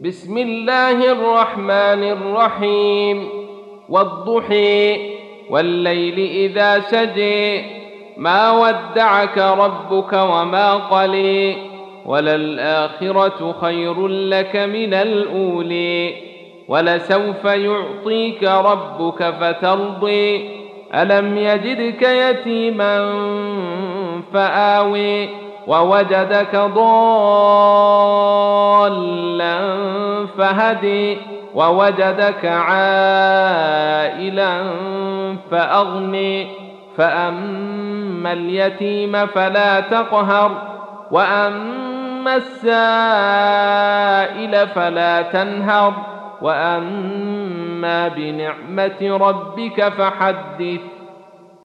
بسم الله الرحمن الرحيم والضحى والليل إذا سجى ما ودعك ربك وما قلى وللآخرة خير لك من الأولى ولسوف يعطيك ربك فترضى ألم يجدك يتيما فآوى ووجدك ضالا فهدي ووجدك عائلا فأغني فأما اليتيم فلا تقهر وأما السائل فلا تنهر وأما بنعمة ربك فحدث